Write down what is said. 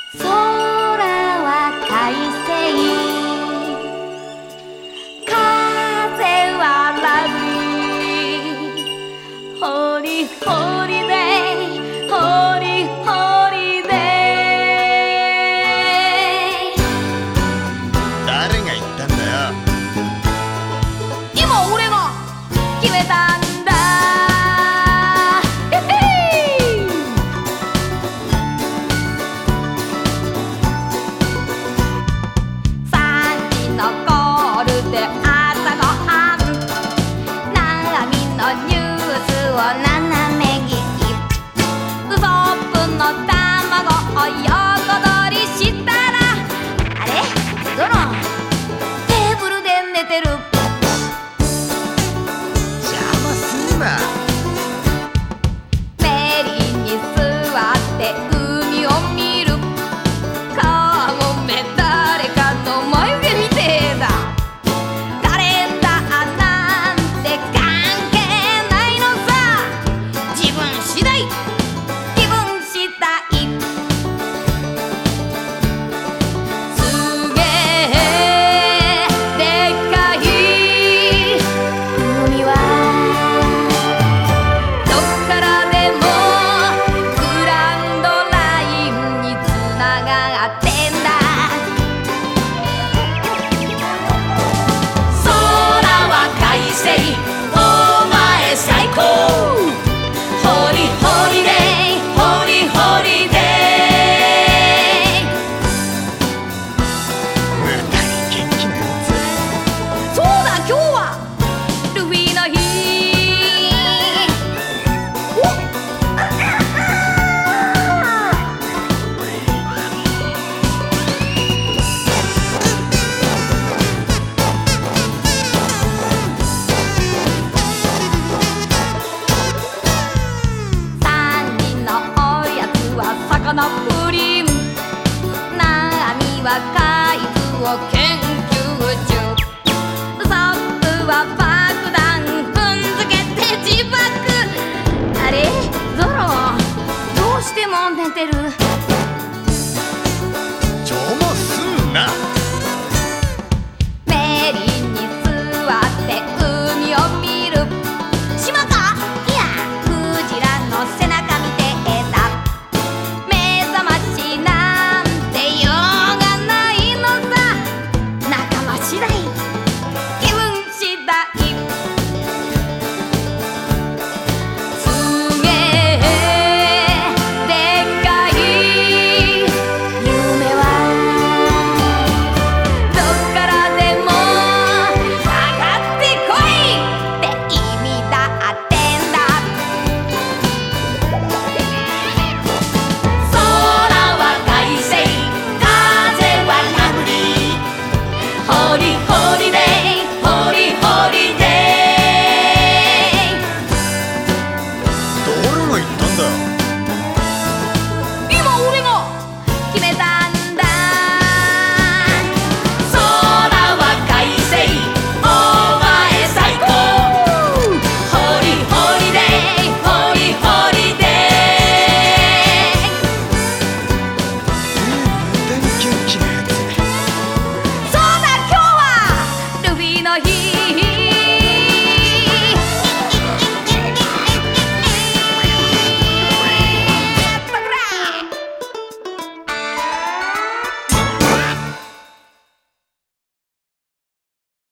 空は快晴、風はラブリー、ホリホリデイ、ホリホリデイ。 誰が言ったんだよ。 今俺が決めたんだ。3時のコールで朝ごはん、悩みのニュースを斜め聞き、ウソップの卵を横取りしたら、あれゾロンテーブルで寝てる。 邪魔すんな。 メリーに座って海を見る。顔め誰かの眉毛みてえだ。カレンダーなんて関係ないのさ。自分次第、気分次第。すげえでっかい海はどっからでもグランドラインにつながってんだ。空は快晴、お前最高、ホリホリデイ、ホリホリデイ。 無駄に元気なやつ。 そうだ、今日はルフィの日。3人のおやつは魚プリン、ナミは海図を研究中、ウソップは爆弾踏んづけて自爆。あれゾロ、どうしても寝てる。